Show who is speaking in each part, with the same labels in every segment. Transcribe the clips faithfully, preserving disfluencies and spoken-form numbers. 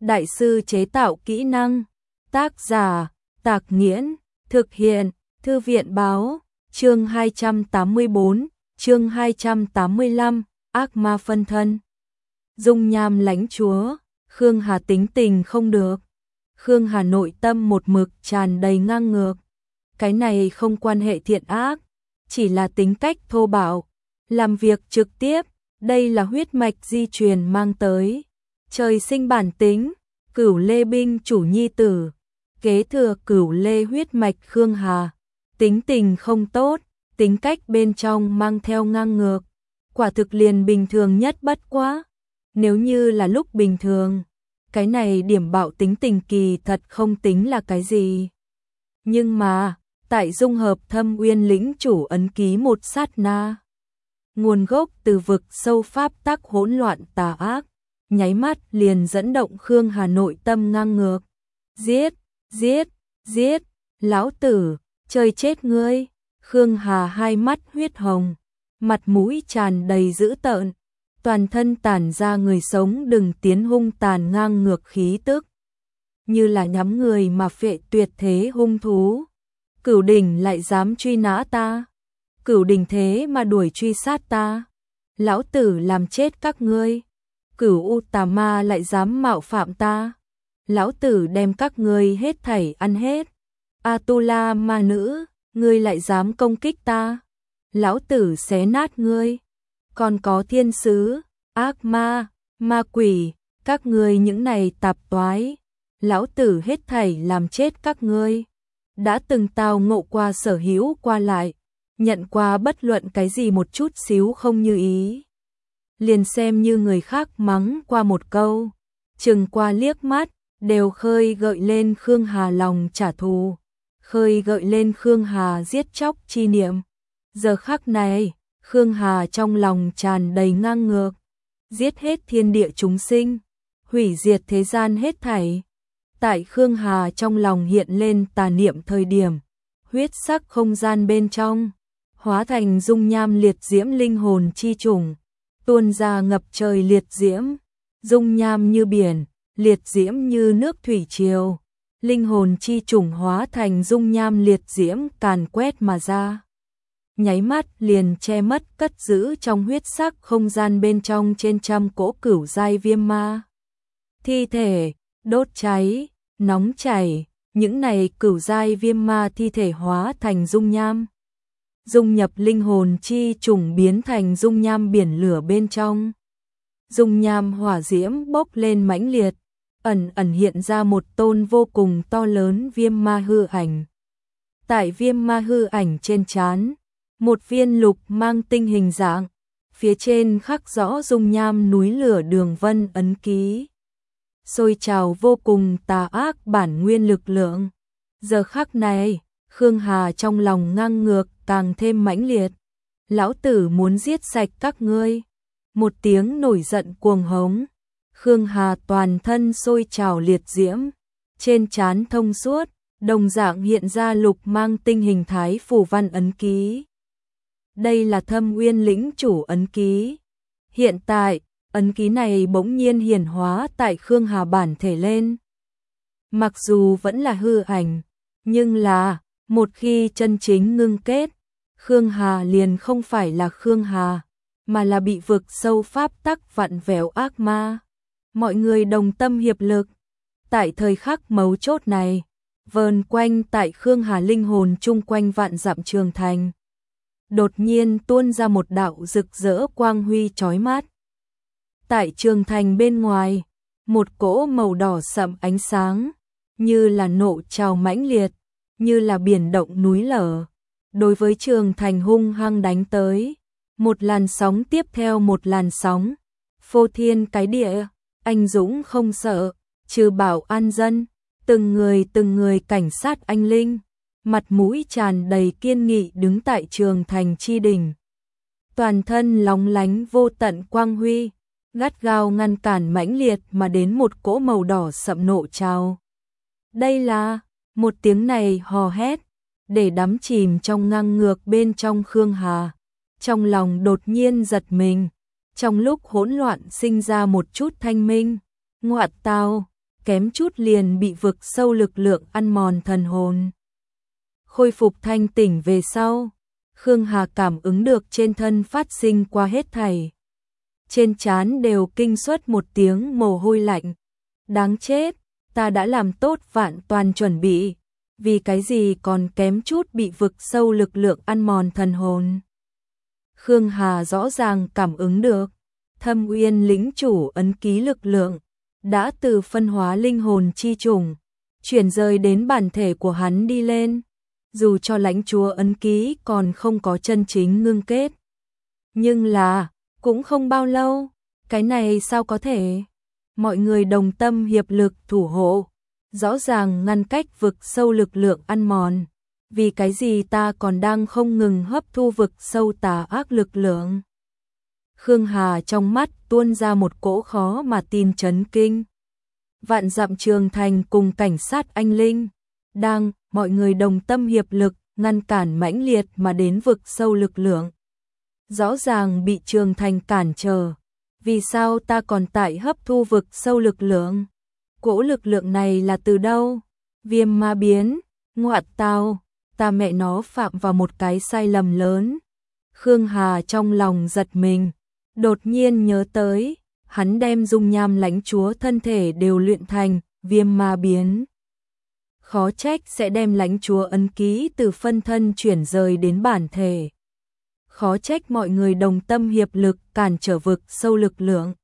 Speaker 1: đại sư chế tạo kỹ năng. Tác giả, Tạc Nghiễn, thực hiện, Thư viện Báo, chương hai trăm tám mươi bốn, chương hai trăm tám mươi lăm, ác ma phân thân. Dung nham lãnh chúa, Khương Hà tính tình không được. Khương Hà nội tâm một mực tràn đầy ngang ngược. Cái này không quan hệ thiện ác, chỉ là tính cách thô bạo, làm việc trực tiếp, đây là huyết mạch di truyền mang tới. Trời sinh bản tính, Cửu Lê binh chủ nhi tử, kế thừa Cửu Lê huyết mạch Khương Hà, tính tình không tốt, tính cách bên trong mang theo ngang ngược, quả thực liền bình thường nhất bất quá. Nếu như là lúc bình thường, cái này điểm bạo tính tình kỳ thật không tính là cái gì. Nhưng mà, tại dung hợp Thâm Uyên lĩnh chủ ấn ký một sát na, nguồn gốc từ vực sâu pháp tắc hỗn loạn tà ác, nháy mắt liền dẫn động Khương Hà nội tâm ngang ngược. Giết, giết, giết, lão tử, chơi chết ngươi. Khương Hà hai mắt huyết hồng, mặt mũi tràn đầy dữ tợn, toàn thân tản ra người sống đừng tiến hung tàn ngang ngược khí tức, như là nhắm người mà phệ tuyệt thế hung thú. Cửu đỉnh lại dám truy nã ta, Cửu đỉnh thế mà đuổi truy sát ta, lão tử làm chết các ngươi. Cửu U tà ma lại dám mạo phạm ta, lão tử đem các ngươi hết thảy ăn hết. Atula ma nữ, ngươi lại dám công kích ta, lão tử xé nát ngươi. Còn có thiên sứ, ác ma, ma quỷ, các ngươi những này tạp toái, lão tử hết thảy làm chết các ngươi. Đã từng tao ngộ qua sở hữu qua lại, nhận qua bất luận cái gì một chút xíu không như ý, liền xem như người khác mắng qua một câu, chừng qua liếc mắt, đều khơi gợi lên Khương Hà lòng trả thù, khơi gợi lên Khương Hà giết chóc chi niệm. Giờ khắc này, Khương Hà trong lòng tràn đầy ngang ngược, giết hết thiên địa chúng sinh, hủy diệt thế gian hết thảy. Tại Khương Hà trong lòng hiện lên tà niệm thời điểm, huyết sắc không gian bên trong hóa thành dung nham liệt diễm linh hồn chi trùng, tuôn ra ngập trời liệt diễm, dung nham như biển, liệt diễm như nước thủy triều, linh hồn chi trùng hóa thành dung nham liệt diễm càn quét mà ra. Nháy mắt liền che mất cất giữ trong huyết sắc không gian bên trong trên trăm cỗ cửu giai viêm ma. Thi thể, đốt cháy, nóng chảy, những này cửu giai viêm ma thi thể hóa thành dung nham, dung nhập linh hồn chi trùng biến thành dung nham biển lửa bên trong. Dung nham hỏa diễm bốc lên mãnh liệt, ẩn ẩn hiện ra một tôn vô cùng to lớn viêm ma hư ảnh. Tại viêm ma hư ảnh trên trán, một viên lục mang tinh hình dạng, phía trên khắc rõ dung nham núi lửa đường vân ấn ký. Sôi trào vô cùng tà ác bản nguyên lực lượng. Giờ khắc này, Khương Hà trong lòng ngang ngược càng thêm mãnh liệt. Lão tử muốn giết sạch các ngươi. Một tiếng nổi giận cuồng hống. Khương Hà toàn thân sôi trào liệt diễm, trên trán thông suốt, đồng dạng hiện ra lục mang tinh hình thái phù văn ấn ký. Đây là Thâm Uyên lĩnh chủ ấn ký. Hiện tại, ấn ký này bỗng nhiên hiển hóa tại Khương Hà bản thể lên. Mặc dù vẫn là hư ảnh, nhưng là, một khi chân chính ngưng kết, Khương Hà liền không phải là Khương Hà, mà là bị vực sâu pháp tắc vặn vẹo ác ma. Mọi người đồng tâm hiệp lực. Tại thời khắc mấu chốt này, vờn quanh tại Khương Hà linh hồn chung quanh vạn dặm trường thành, đột nhiên tuôn ra một đạo rực rỡ quang huy chói mắt. Tại trường thành bên ngoài, một cỗ màu đỏ sậm ánh sáng, như là nộ trào mãnh liệt, như là biển động núi lở, đối với trường thành hung hăng đánh tới. Một làn sóng tiếp theo một làn sóng, phô thiên cái địa, anh dũng không sợ, trừ bảo an dân, từng người từng người cảnh sát anh linh, mặt mũi tràn đầy kiên nghị đứng tại trường thành chi đỉnh. Toàn thân lóng lánh vô tận quang huy, gắt gao ngăn cản mãnh liệt mà đến một cỗ màu đỏ sậm nộ trào. Đây là, một tiếng này hò hét, để đắm chìm trong ngang ngược bên trong Khương Hà. Trong lòng đột nhiên giật mình, trong lúc hỗn loạn sinh ra một chút thanh minh. Ngoạn tào, kém chút liền bị vực sâu lực lượng ăn mòn thần hồn. Khôi phục thanh tỉnh về sau, Khương Hà cảm ứng được trên thân phát sinh qua hết thảy. Trên trán đều kinh suất một tiếng mồ hôi lạnh. Đáng chết, ta đã làm tốt vạn toàn chuẩn bị, vì cái gì còn kém chút bị vực sâu lực lượng ăn mòn thần hồn. Khương Hà rõ ràng cảm ứng được, Thâm Uyên lĩnh chủ ấn ký lực lượng đã từ phân hóa linh hồn chi trùng chuyển rời đến bản thể của hắn đi lên, dù cho lãnh chúa ấn ký còn không có chân chính ngưng kết. Nhưng là, cũng không bao lâu, cái này sao có thể? Mọi người đồng tâm hiệp lực thủ hộ, rõ ràng ngăn cách vực sâu lực lượng ăn mòn. Vì cái gì ta còn đang không ngừng hấp thu vực sâu tà ác lực lượng? Khương Hà trong mắt tuôn ra một cỗ khó mà tin chấn kinh. Vạn dặm trường thành cùng cảnh sát anh Linh, đang, mọi người đồng tâm hiệp lực, ngăn cản mãnh liệt mà đến vực sâu lực lượng. Rõ ràng bị trường thành cản trở, vì sao ta còn tại hấp thu vực sâu lực lượng? Cỗ lực lượng này là từ đâu? Viêm ma biến, ngoại tao, ta mẹ nó phạm vào một cái sai lầm lớn. Khương Hà trong lòng giật mình, đột nhiên nhớ tới, hắn đem dung nham lãnh chúa thân thể đều luyện thành viêm ma biến. Khó trách sẽ đem lãnh chúa ấn ký từ phân thân chuyển rời đến bản thể. Khó trách mọi người đồng tâm hiệp lực cản trở vực sâu lực lượng.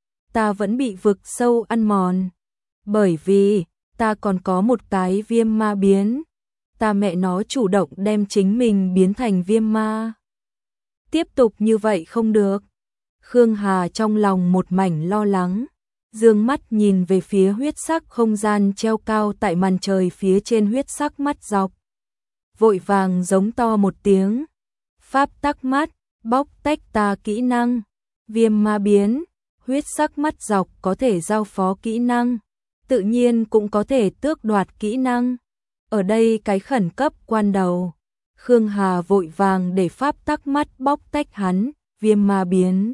Speaker 1: Ta vẫn bị vực sâu ăn mòn, bởi vì ta còn có một cái viêm ma biến. Ta mẹ nó chủ động đem chính mình biến thành viêm ma. Tiếp tục như vậy không được. Khương Hà trong lòng một mảnh lo lắng, dương mắt nhìn về phía huyết sắc không gian treo cao tại màn trời phía trên huyết sắc mắt dọc. Vội vàng giống to một tiếng. Pháp tắc mắt, bóc tách ta kỹ năng. Viêm ma biến, huyết sắc mắt dọc có thể giao phó kỹ năng, tự nhiên cũng có thể tước đoạt kỹ năng. Ở đây cái khẩn cấp quan đầu, Khương Hà vội vàng để pháp tắc mắt bóc tách hắn, viêm ma biến.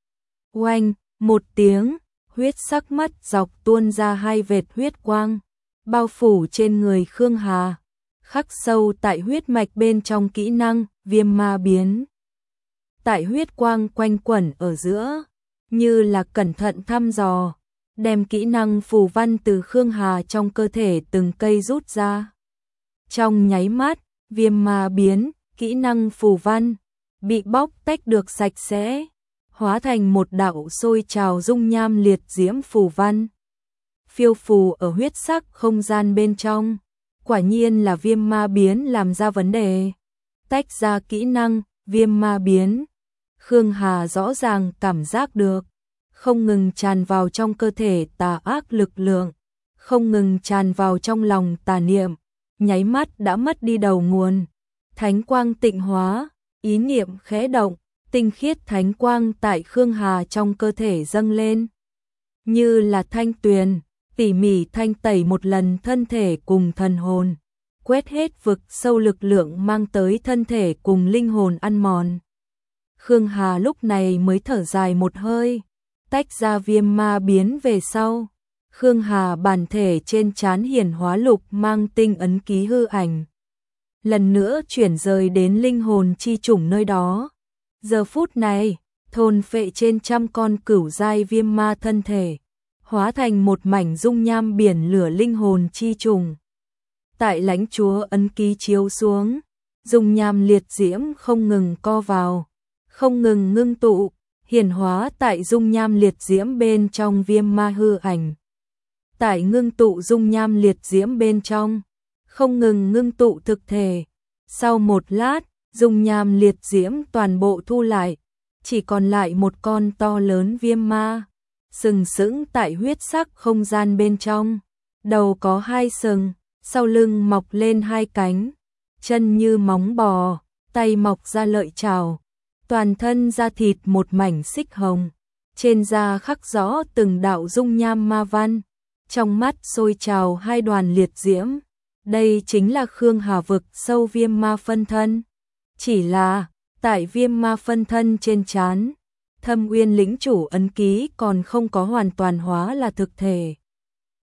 Speaker 1: Oanh, một tiếng, huyết sắc mắt dọc tuôn ra hai vệt huyết quang, bao phủ trên người Khương Hà, khắc sâu tại huyết mạch bên trong kỹ năng, viêm ma biến. Tại huyết quang quanh quẩn ở giữa, như là cẩn thận thăm dò, đem kỹ năng phù văn từ Khương Hà trong cơ thể từng cây rút ra. Trong nháy mắt, viêm ma biến, kỹ năng phù văn, bị bóc tách được sạch sẽ, hóa thành một đạo sôi trào dung nham liệt diễm phù văn. Phiêu phù ở huyết sắc không gian bên trong, quả nhiên là viêm ma biến làm ra vấn đề. Tách ra kỹ năng, viêm ma biến. Khương Hà rõ ràng cảm giác được, không ngừng tràn vào trong cơ thể tà ác lực lượng, không ngừng tràn vào trong lòng tà niệm, nháy mắt đã mất đi đầu nguồn. Thánh quang tịnh hóa, ý niệm khẽ động, tinh khiết thánh quang tại Khương Hà trong cơ thể dâng lên. Như là thanh tuyền, tỉ mỉ thanh tẩy một lần thân thể cùng thần hồn, quét hết vực sâu lực lượng mang tới thân thể cùng linh hồn ăn mòn. Khương Hà lúc này mới thở dài một hơi, tách ra viêm ma biến về sau. Khương Hà bản thể trên trán hiển hóa lục mang tinh ấn ký hư ảnh. Lần nữa chuyển rời đến linh hồn chi chủng nơi đó. Giờ phút này, thôn phệ trên trăm con cửu giai viêm ma thân thể, hóa thành một mảnh dung nham biển lửa linh hồn chi trùng. Tại lãnh chúa ấn ký chiếu xuống, dung nham liệt diễm không ngừng co vào, không ngừng ngưng tụ, hiển hóa tại dung nham liệt diễm bên trong viêm ma hư ảnh. Tại ngưng tụ dung nham liệt diễm bên trong, không ngừng ngưng tụ thực thể. Sau một lát, dung nham liệt diễm toàn bộ thu lại, chỉ còn lại một con to lớn viêm ma, sừng sững tại huyết sắc không gian bên trong. Đầu có hai sừng, sau lưng mọc lên hai cánh, chân như móng bò, tay mọc ra lợi chảo, toàn thân da thịt một mảnh xích hồng, trên da khắc rõ từng đạo dung nham ma văn, trong mắt sôi trào hai đoàn liệt diễm. Đây chính là Khương Hà vực sâu viêm ma phân thân. Chỉ là, tại viêm ma phân thân trên trán, Thâm Uyên lĩnh chủ ấn ký còn không có hoàn toàn hóa là thực thể.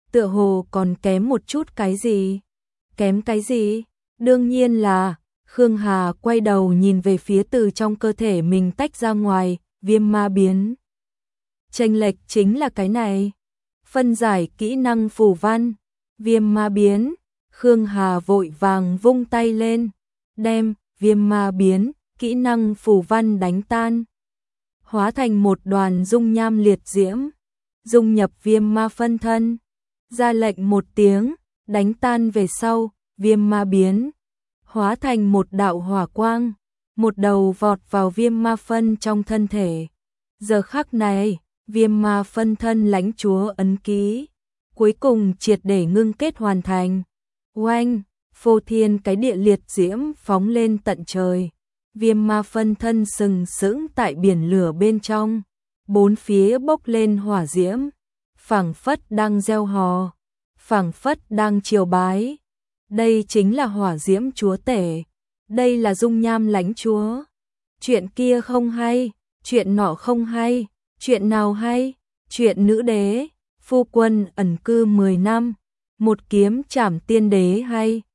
Speaker 1: tựa hồ còn kém một chút cái gì. Kém cái gì? Đương nhiên là, Khương Hà quay đầu nhìn về phía từ trong cơ thể mình tách ra ngoài, viêm ma biến. Chênh lệch chính là cái này. Phân giải kỹ năng phù văn, viêm ma biến. Khương Hà vội vàng vung tay lên, đem viêm ma biến, kỹ năng phù văn đánh tan. Hóa thành một đoàn dung nham liệt diễm, dung nhập viêm ma phân thân. Ra lệnh một tiếng, đánh tan về sau, viêm ma biến. Hóa thành một đạo hỏa quang, một đầu vọt vào viêm ma phân trong thân thể. Giờ khắc này, viêm ma phân thân lãnh chúa ấn ký, cuối cùng triệt để ngưng kết hoàn thành. Oanh, phô thiên cái địa liệt diễm phóng lên tận trời. Viêm ma phân thân sừng sững tại biển lửa bên trong, bốn phía bốc lên hỏa diễm, phảng phất đang gieo hò, phảng phất đang triều bái. Đây chính là hỏa diễm chúa tể, đây là dung nham lãnh chúa. Chuyện kia không hay, chuyện nọ không hay, chuyện nào hay? Chuyện nữ đế, phu quân ẩn cư mười năm, một kiếm trảm tiên đế hay?